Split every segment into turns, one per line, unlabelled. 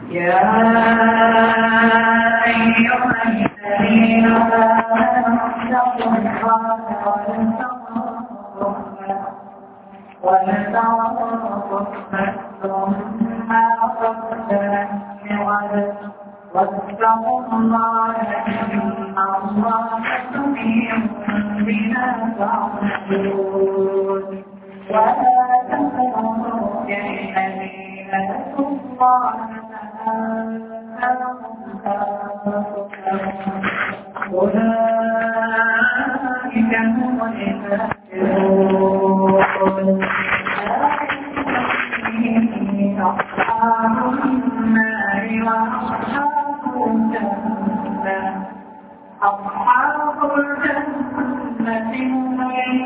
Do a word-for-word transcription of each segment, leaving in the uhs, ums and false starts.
يا أيها الذين آمنوا اتقوا الله ولتنظر نفس ما قدمت لغد واتقوا الله إن الله خبير بما تعملون ولا تكونوا كالذين نسوا الله أولئك هم الفاسقون أصحاب النار وأصحاب الجنة أصحاب الجنة هم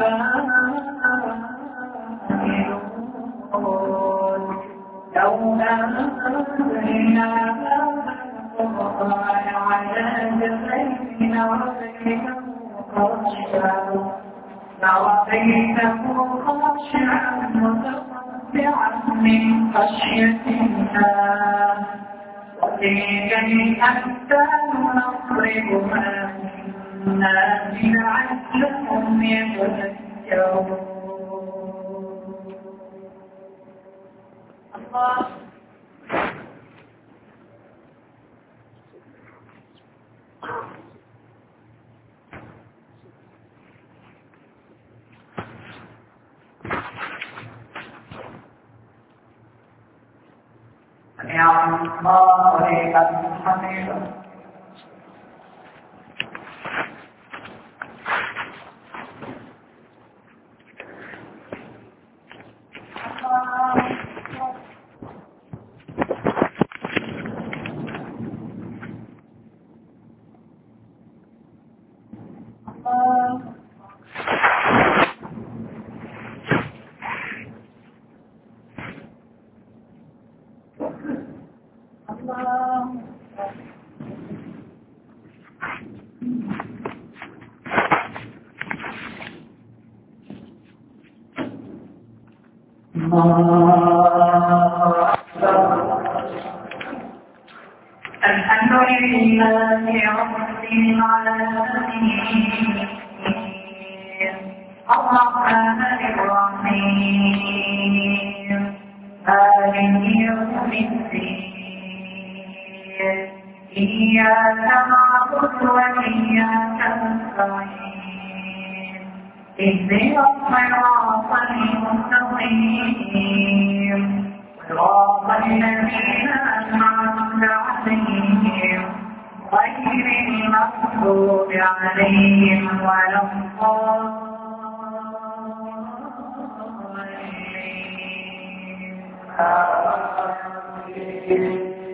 الفائزون لو أنزلنا القرآن على جبل لرأيته خاشعا متصدعا من خشية الله وتلك الأمثال نضربها للناس لعلهم يتذكرون. الله يا الله لمن حمده. الحمد لله رب العالمين الرحمن الرحيم مالك يوم الدين إياك نعبد وإياك نستعين اهدنا الصراط المستقيم صراط الذين أنعمت عليهم غير المغضوب عليهم ولا الضالين.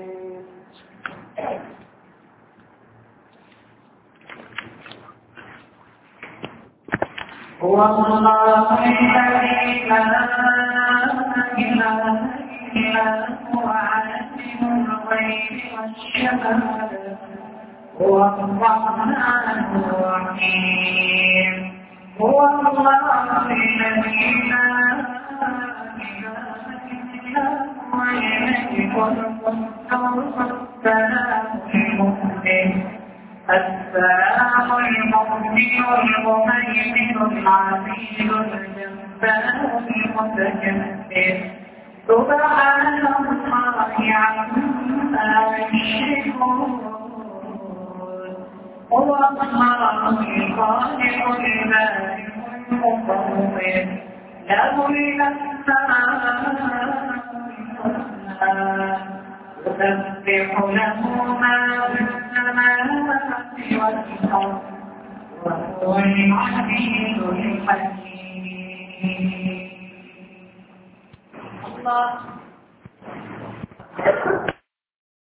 هو الله الذي لا إله إلا هو عالم الغيب والشهادة هو الرحمن الرحيم. هو الله الذي لا إله إلا هو الملك القدوس السلام المؤمن السلام المؤمن المهيمن العزيز الجبار المتكبر سبحان الله عما يشركون. هو الله الخالق البارئ المصور له الأسماء الحسنى يسبح له ما في السماوات والأرض وهو العزيز الحكيم. الله